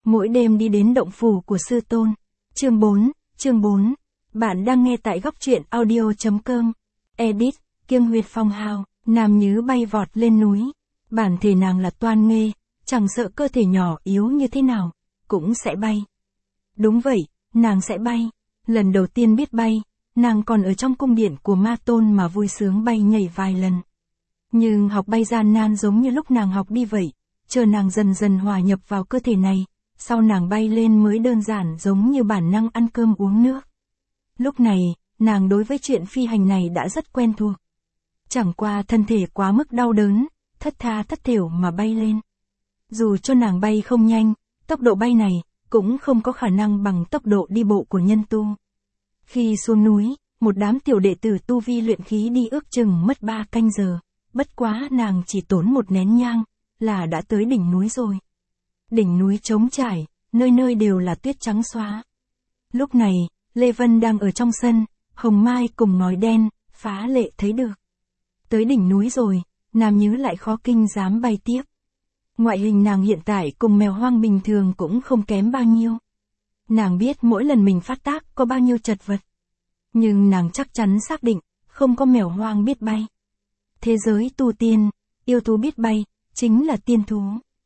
mỗi đêm đi đến động phủ của sư tôn. Chương 4. Bạn đang nghe tại góc truyện audio.com. Edit, Kiêng Huyệt Phong Hào. Nam Nhứ bay vọt lên núi. Bản thể nàng là Toan Nghê, chẳng sợ cơ thể nhỏ yếu như thế nào, cũng sẽ bay. Đúng vậy, nàng sẽ bay. Lần đầu tiên biết bay, nàng còn ở trong cung điện của Ma Tôn mà vui sướng bay nhảy vài lần. Nhưng học bay gian nan giống như lúc nàng học đi vậy, chờ nàng dần dần hòa nhập vào cơ thể này, sau nàng bay lên mới đơn giản giống như bản năng ăn cơm uống nước. Lúc này, nàng đối với chuyện phi hành này đã rất quen thuộc. Chẳng qua thân thể quá mức đau đớn, thất tha thất thểu mà bay lên. Dù cho nàng bay không nhanh, tốc độ bay này cũng không có khả năng bằng tốc độ đi bộ của nhân tu. Khi xuống núi, một đám tiểu đệ tử tu vi luyện khí đi ước chừng mất 3 canh giờ, bất quá nàng chỉ tốn một nén nhang, là đã tới đỉnh núi rồi. Đỉnh núi trống trải, nơi nơi đều là tuyết trắng xóa. Lúc này, Lê Vân đang ở trong sân, Hồng Mai cùng ngói đen, phá lệ thấy được. Tới đỉnh núi rồi, Nam Nhứ lại khó kinh dám bay tiếp. Ngoại hình nàng hiện tại cùng mèo hoang bình thường cũng không kém bao nhiêu. Nàng biết mỗi lần mình phát tác có bao nhiêu chật vật. Nhưng nàng chắc chắn xác định, không có mèo hoang biết bay. Thế giới tu tiên, yêu thú biết bay, chính là tiên thú.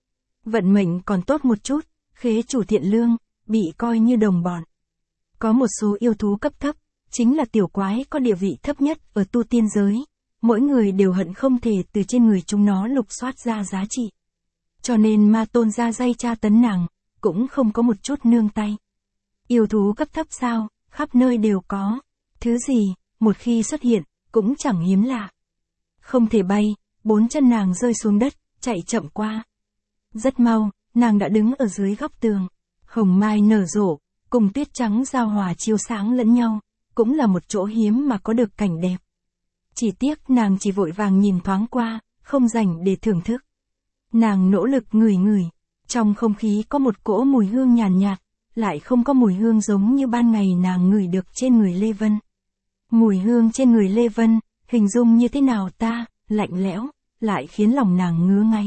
Vận mệnh còn tốt một chút, khế chủ thiện lương, bị coi như đồng bọn. Có một số yêu thú cấp thấp, chính là tiểu quái có địa vị thấp nhất ở tu tiên giới. Mỗi người đều hận không thể từ trên người chúng nó lục soát ra giá trị. Cho nên Ma Tôn ra dây tra tấn nàng, cũng không có một chút nương tay. Yêu thú cấp thấp sao, khắp nơi đều có. Thứ gì, một khi xuất hiện, cũng chẳng hiếm lạ. Không thể bay, 4 chân nàng rơi xuống đất, chạy chậm qua. Rất mau, nàng đã đứng ở dưới góc tường. Hồng mai nở rộ, cùng tuyết trắng giao hòa chiếu sáng lẫn nhau, cũng là một chỗ hiếm mà có được cảnh đẹp. Chỉ tiếc nàng chỉ vội vàng nhìn thoáng qua, không rảnh để thưởng thức. Nàng nỗ lực ngửi ngửi, trong không khí có một cỗ mùi hương nhàn nhạt, lại không có mùi hương giống như ban ngày nàng ngửi được trên người Lê Vân. Mùi hương trên người Lê Vân, hình dung như thế nào ta, lạnh lẽo, lại khiến lòng nàng ngứa ngáy.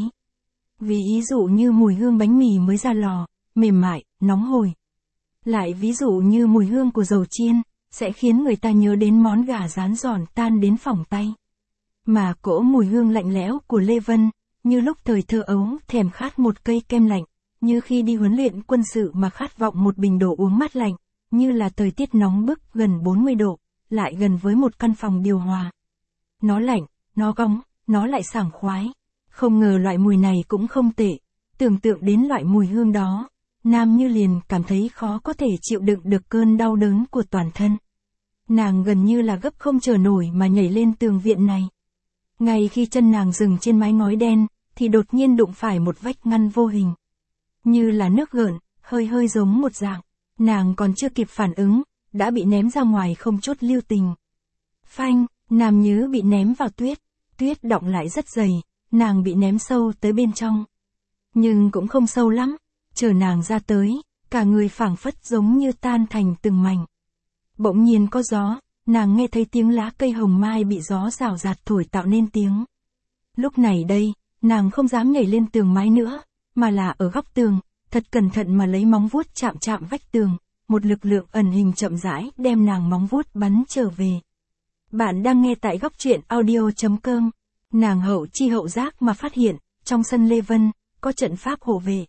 Ví dụ như mùi hương bánh mì mới ra lò, mềm mại, nóng hổi. Lại ví dụ như mùi hương của dầu chiên, sẽ khiến người ta nhớ đến món gà rán giòn tan đến phỏng tay. Mà cỗ mùi hương lạnh lẽo của Lê Vân, như lúc thời thơ ấu thèm khát một cây kem lạnh, như khi đi huấn luyện quân sự mà khát vọng một bình đồ uống mát lạnh, như là thời tiết nóng bức gần 40 độ, lại gần với một căn phòng điều hòa. Nó lạnh, nó góng, nó lại sảng khoái. Không ngờ loại mùi này cũng không tệ, tưởng tượng đến loại mùi hương đó, Nam Như liền cảm thấy khó có thể chịu đựng được cơn đau đớn của toàn thân. Nàng gần như là gấp không chờ nổi mà nhảy lên tường viện này. Ngay khi chân nàng dừng trên mái ngói đen, thì đột nhiên đụng phải một vách ngăn vô hình. Như là nước gợn, hơi hơi giống một dạng. Nàng còn chưa kịp phản ứng, đã bị ném ra ngoài không chút lưu tình. Phanh, Nam Nhứ bị ném vào tuyết. Tuyết đọng lại rất dày, nàng bị ném sâu tới bên trong. Nhưng cũng không sâu lắm, chờ nàng ra tới, cả người phảng phất giống như tan thành từng mảnh. Bỗng nhiên có gió, nàng nghe thấy tiếng lá cây hồng mai bị gió rào rạt thổi tạo nên tiếng. Lúc này đây, nàng không dám nhảy lên tường mái nữa, mà là ở góc tường, thật cẩn thận mà lấy móng vuốt chạm vách tường, một lực lượng ẩn hình chậm rãi đem nàng móng vuốt bắn trở về. Bạn đang nghe tại góc truyện audio.com. Nàng hậu chi hậu giác mà phát hiện, trong sân Lê Vân, có trận pháp hộ vệ.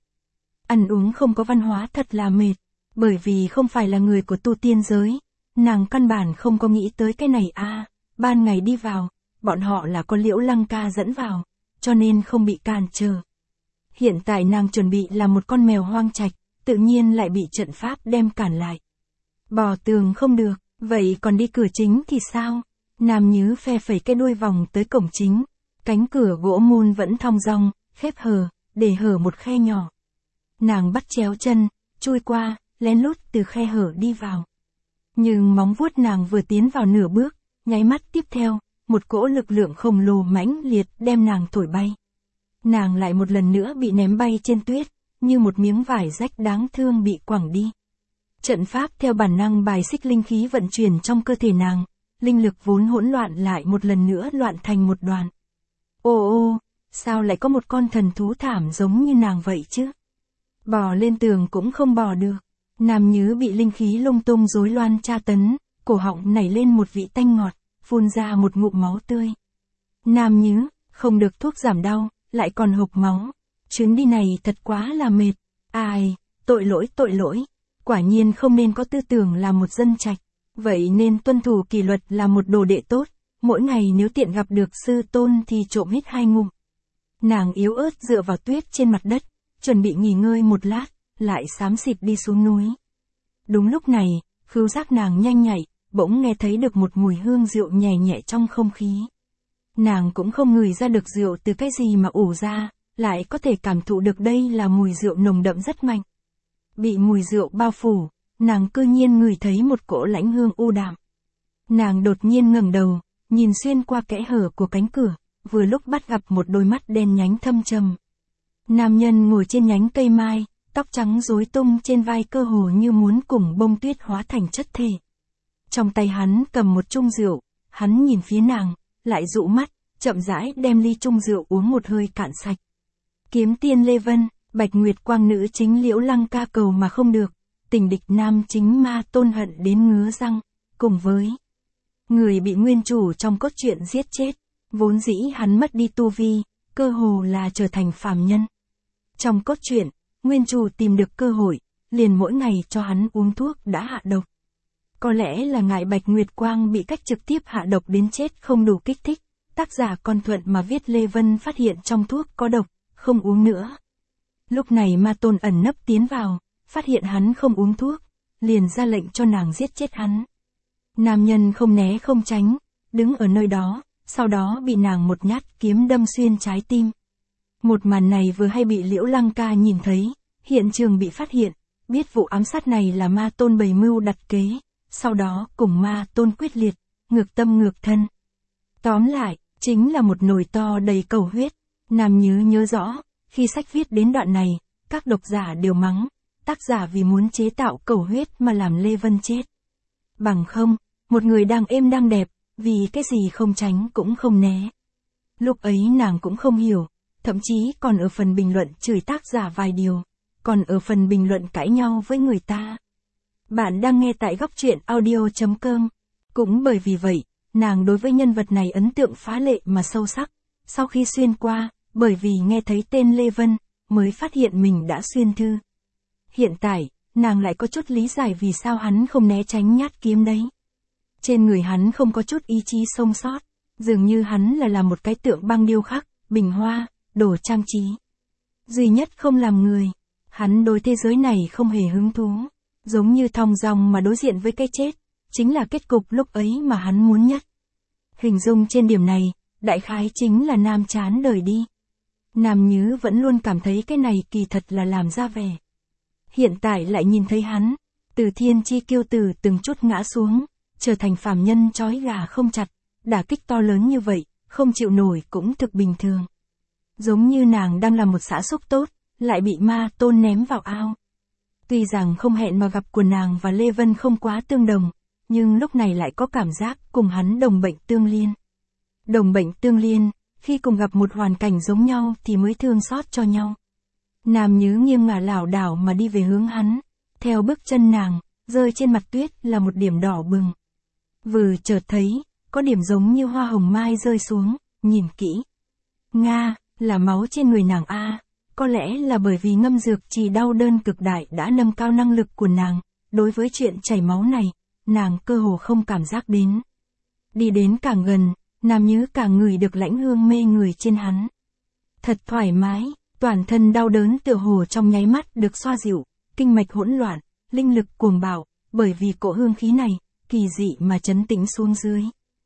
Ăn uống không có văn hóa thật là mệt, bởi vì không phải là người của tu tiên giới, nàng căn bản không có nghĩ tới cái này ban ngày đi vào, bọn họ là con Liễu Lăng Ca dẫn vào, cho nên không bị cản trở. Hiện tại nàng chuẩn bị là một con mèo hoang trạch, tự nhiên lại bị trận pháp đem cản lại. Bò tường không được, vậy còn đi cửa chính thì sao? Nam Nhứ phe phẩy cái đuôi vòng tới cổng chính, cánh cửa gỗ mun vẫn thong dong, khép hờ, để hở một khe nhỏ. Nàng bắt chéo chân, chui qua, lén lút từ khe hở đi vào. Nhưng móng vuốt nàng vừa tiến vào nửa bước, nháy mắt tiếp theo, một cỗ lực lượng khổng lồ mãnh liệt đem nàng thổi bay. Nàng lại một lần nữa bị ném bay trên tuyết, như một miếng vải rách đáng thương bị quẳng đi. Trận pháp theo bản năng bài xích linh khí vận chuyển trong cơ thể nàng, linh lực vốn hỗn loạn lại một lần nữa loạn thành một đoàn. Ô, sao lại có một con thần thú thảm giống như nàng vậy chứ? Bò lên tường cũng không bò được. Nam Nhứ bị linh khí lung tung rối loạn tra tấn, cổ họng nảy lên một vị tanh ngọt, phun ra một ngụm máu tươi. Nam Nhứ, không được thuốc giảm đau, lại còn hộc máu. Chuyến đi này thật quá là mệt. Ai, tội lỗi. Quả nhiên không nên có tư tưởng là một dân trạch. Vậy nên tuân thủ kỷ luật là một đồ đệ tốt. Mỗi ngày nếu tiện gặp được sư tôn thì trộm hít 2 ngụm. Nàng yếu ớt dựa vào tuyết trên mặt đất, chuẩn bị nghỉ ngơi một lát, lại xám xịt đi xuống núi. Đúng lúc này, khứu giác nàng nhanh nhạy, bỗng nghe thấy được một mùi hương rượu nhẹ nhẹ trong không khí. Nàng cũng không ngửi ra được rượu từ cái gì mà ủ ra, lại có thể cảm thụ được đây là mùi rượu nồng đậm rất mạnh. Bị mùi rượu bao phủ, nàng cư nhiên ngửi thấy một cỗ lãnh hương u đạm. Nàng đột nhiên ngẩng đầu, nhìn xuyên qua kẽ hở của cánh cửa, vừa lúc bắt gặp một đôi mắt đen nhánh thâm trầm. Nam nhân ngồi trên nhánh cây mai, tóc trắng rối tung trên vai cơ hồ như muốn cùng bông tuyết hóa thành chất thể. Trong tay hắn cầm một chung rượu, hắn nhìn phía nàng, lại dụ mắt, chậm rãi đem ly chung rượu uống một hơi cạn sạch. Kiếm tiên Lê Vân, Bạch Nguyệt Quang nữ chính Liễu Lăng ca cầu mà không được, tình địch nam chính Ma Tôn hận đến ngứa răng, cùng với người bị nguyên chủ trong cốt truyện giết chết, vốn dĩ hắn mất đi tu vi, cơ hồ là trở thành phàm nhân. Trong cốt truyện, nguyên chủ tìm được cơ hội, liền mỗi ngày cho hắn uống thuốc đã hạ độc. Có lẽ là ngại Bạch Nguyệt Quang bị cách trực tiếp hạ độc đến chết không đủ kích thích, tác giả con thuận mà viết Lê Vân phát hiện trong thuốc có độc, không uống nữa. Lúc này Ma Tôn ẩn nấp tiến vào, phát hiện hắn không uống thuốc, liền ra lệnh cho nàng giết chết hắn. Nam nhân không né không tránh, đứng ở nơi đó, sau đó bị nàng một nhát kiếm đâm xuyên trái tim. Một màn này vừa hay bị Liễu Lăng ca nhìn thấy, hiện trường bị phát hiện, biết vụ ám sát này là Ma Tôn bày mưu đặt kế, sau đó cùng Ma Tôn quyết liệt, ngược tâm ngược thân. Tóm lại, chính là một nồi to đầy cầu huyết. Nam Nhứ nhớ rõ, khi sách viết đến đoạn này, các độc giả đều mắng, tác giả vì muốn chế tạo cầu huyết mà làm Lê Vân chết. Bằng không, một người đang êm đang đẹp, vì cái gì không tránh cũng không né. Lúc ấy nàng cũng không hiểu, thậm chí còn ở phần bình luận chửi tác giả vài điều, còn ở phần bình luận cãi nhau với người ta. Bạn đang nghe tại góc truyện audio.com. Cũng bởi vì vậy, nàng đối với nhân vật này ấn tượng phá lệ mà sâu sắc. Sau khi xuyên qua, bởi vì nghe thấy tên Lê Vân, mới phát hiện mình đã xuyên thư. Hiện tại, nàng lại có chút lý giải vì sao hắn không né tránh nhát kiếm đấy. Trên người hắn không có chút ý chí sống sót, dường như hắn là một cái tượng băng điêu khắc, bình hoa, đồ trang trí. Duy nhất không làm người, hắn đối thế giới này không hề hứng thú, giống như thong dong mà đối diện với cái chết, chính là kết cục lúc ấy mà hắn muốn nhất. Hình dung trên điểm này, đại khái chính là nam chán đời đi. Nam Nhứ vẫn luôn cảm thấy cái này kỳ thật là làm ra vẻ. Hiện tại lại nhìn thấy hắn, từ thiên chi kiêu tử từng chút ngã xuống, trở thành phàm nhân trói gà không chặt, đả kích to lớn như vậy, không chịu nổi cũng thực bình thường. Giống như nàng đang là một xã xúc tốt, lại bị Ma Tôn ném vào ao. Tuy rằng không hẹn mà gặp của nàng và Lê Vân không quá tương đồng, nhưng lúc này lại có cảm giác cùng hắn đồng bệnh tương liên. Đồng bệnh tương liên, khi cùng gặp một hoàn cảnh giống nhau thì mới thương xót cho nhau. Nam Nhứ nghiêng ngả lảo đảo mà đi về hướng hắn, theo bước chân nàng, rơi trên mặt tuyết là một điểm đỏ bừng. Vừa chợt thấy, có điểm giống như hoa hồng mai rơi xuống, nhìn kỹ. Nga, là máu trên người nàng a. Có lẽ là bởi vì ngâm dược trì đau đơn cực đại đã nâng cao năng lực của nàng, đối với chuyện chảy máu này, nàng cơ hồ không cảm giác đến. Đi đến càng gần, Nam Nhứ càng ngửi được lãnh hương mê người trên hắn. Thật thoải mái, toàn thân đau đớn tựa hồ trong nháy mắt được xoa dịu, kinh mạch hỗn loạn, linh lực cuồng bạo, bởi vì cỗ hương khí này, kỳ dị mà trấn tĩnh xuống dưới.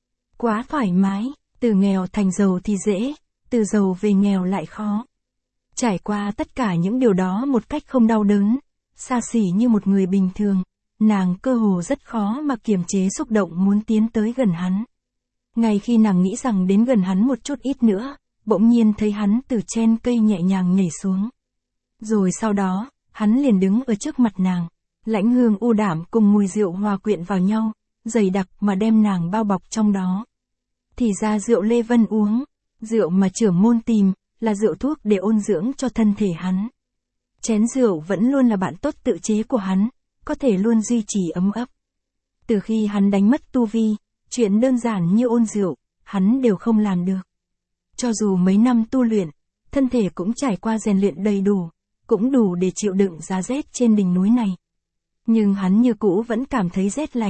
Quá thoải mái, từ nghèo thành giàu thì dễ, từ giàu về nghèo lại khó. Trải qua tất cả những điều đó một cách không đau đớn, xa xỉ như một người bình thường, nàng cơ hồ rất khó mà kiềm chế xúc động muốn tiến tới gần hắn. Ngay khi nàng nghĩ rằng đến gần hắn một chút ít nữa, bỗng nhiên thấy hắn từ trên cây nhẹ nhàng nhảy xuống. Rồi sau đó, hắn liền đứng ở trước mặt nàng, lãnh hương u đạm cùng mùi rượu hòa quyện vào nhau, dày đặc mà đem nàng bao bọc trong đó. Thì ra rượu Lê Vân uống, rượu mà trưởng môn tìm, là rượu thuốc để ôn dưỡng cho thân thể hắn. Chén rượu vẫn luôn là bạn tốt tự chế của hắn, có thể luôn duy trì ấm ấp. Từ khi hắn đánh mất tu vi, chuyện đơn giản như ôn rượu, hắn đều không làm được. Cho dù mấy năm tu luyện, thân thể cũng trải qua rèn luyện đầy đủ, cũng đủ để chịu đựng giá rét trên đỉnh núi này. Nhưng hắn như cũ vẫn cảm thấy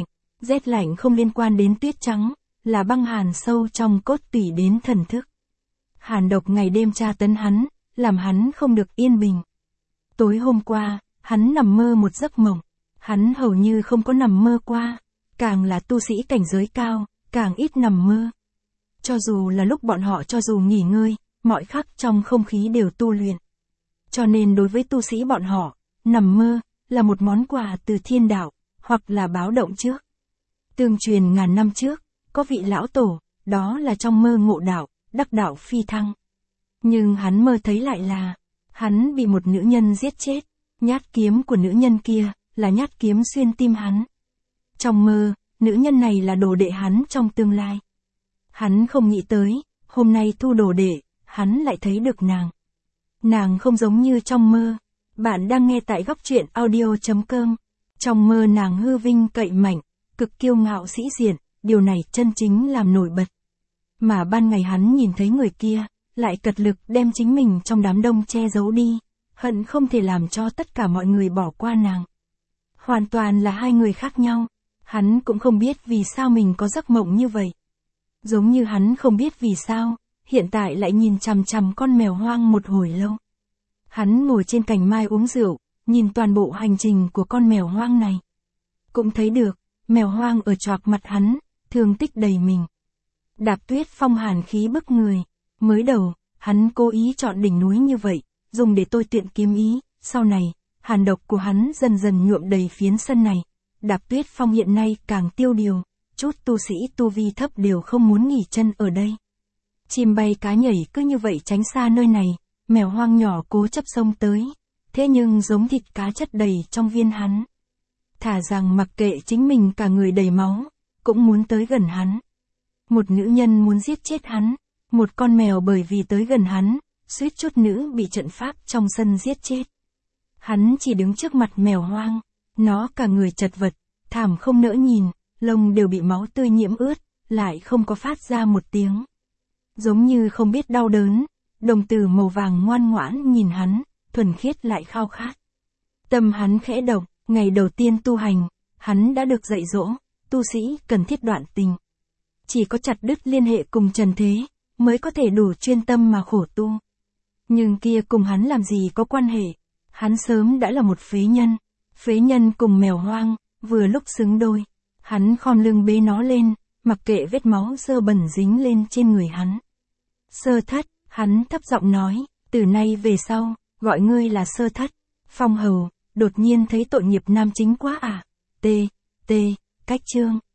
rét lạnh không liên quan đến tuyết trắng, là băng hàn sâu trong cốt tủy đến thần thức. Hàn độc ngày đêm tra tấn hắn, làm hắn không được yên bình. Tối hôm qua, hắn nằm mơ một giấc mộng, hắn hầu như không có nằm mơ qua, càng là tu sĩ cảnh giới cao, càng ít nằm mơ. Cho dù là lúc bọn họ cho dù nghỉ ngơi, mọi khắc trong không khí đều tu luyện. Cho nên đối với tu sĩ bọn họ, nằm mơ là một món quà từ thiên đạo, hoặc là báo động trước. Tương truyền ngàn năm trước, có vị lão tổ, đó là trong mơ ngộ đạo, đắc đạo phi thăng. Nhưng hắn mơ thấy lại là, hắn bị một nữ nhân giết chết, nhát kiếm của nữ nhân kia, là nhát kiếm xuyên tim hắn. Trong mơ, nữ nhân này là đồ đệ hắn trong tương lai. Hắn không nghĩ tới, hôm nay thu đồ đệ, hắn lại thấy được nàng. Nàng không giống như trong mơ. Bạn đang nghe tại góc truyện audio.com. Trong mơ nàng hư vinh cậy mạnh, cực kiêu ngạo sĩ diện, điều này chân chính làm nổi bật. Mà ban ngày hắn nhìn thấy người kia, lại cật lực đem chính mình trong đám đông che giấu đi, hận không thể làm cho tất cả mọi người bỏ qua nàng. Hoàn toàn là hai người khác nhau, hắn cũng không biết vì sao mình có giấc mộng như vậy. Giống như hắn không biết vì sao, hiện tại lại nhìn chằm chằm con mèo hoang một hồi lâu. Hắn ngồi trên cành mai uống rượu, nhìn toàn bộ hành trình của con mèo hoang này. Cũng thấy được, mèo hoang ở choạc mặt hắn, thương tích đầy mình. Đạp tuyết phong hàn khí bức người. Mới đầu, hắn cố ý chọn đỉnh núi như vậy, dùng để tôi tiện kiếm ý. Sau này, hàn độc của hắn dần dần nhuộm đầy phiến sân này. Đạp tuyết phong hiện nay càng tiêu điều, chút tu sĩ tu vi thấp đều không muốn nghỉ chân ở đây. Chim bay cá nhảy cứ như vậy tránh xa nơi này, mèo hoang nhỏ cố chấp xông tới, thế nhưng giống thịt cá chất đầy trong viên hắn. Thả rằng mặc kệ chính mình cả người đầy máu, cũng muốn tới gần hắn. Một nữ nhân muốn giết chết hắn, một con mèo bởi vì tới gần hắn, suýt chút nữa bị trận pháp trong sân giết chết. Hắn chỉ đứng trước mặt mèo hoang, nó cả người chật vật, thảm không nỡ nhìn, lông đều bị máu tươi nhiễm ướt, lại không có phát ra một tiếng. Giống như không biết đau đớn, đồng tử màu vàng ngoan ngoãn nhìn hắn, thuần khiết lại khao khát. Tâm hắn khẽ động, ngày đầu tiên tu hành, hắn đã được dạy dỗ, tu sĩ cần thiết đoạn tình. Chỉ có chặt đứt liên hệ cùng trần thế, mới có thể đủ chuyên tâm mà khổ tu. Nhưng kia cùng hắn làm gì có quan hệ, hắn sớm đã là một phế nhân cùng mèo hoang, vừa lúc xứng đôi. Hắn khom lưng bế nó lên, mặc kệ vết máu dơ bẩn dính lên trên người hắn. Sơ Thất, hắn thấp giọng nói, từ nay về sau, gọi ngươi là Sơ Thất. Phong hầu, đột nhiên thấy tội nghiệp nam chính quá à. Cách chương.